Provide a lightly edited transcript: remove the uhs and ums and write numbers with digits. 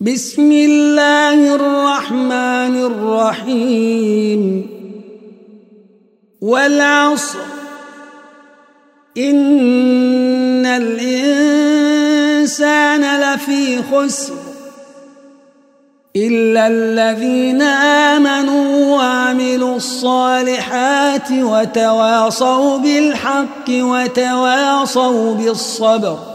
بسم الله الرحمن الرحيم والعصر إن الإنسان لفي خسر إلا الذين آمنوا وعملوا الصالحات وتواصوا بالحق وتواصوا بالصبر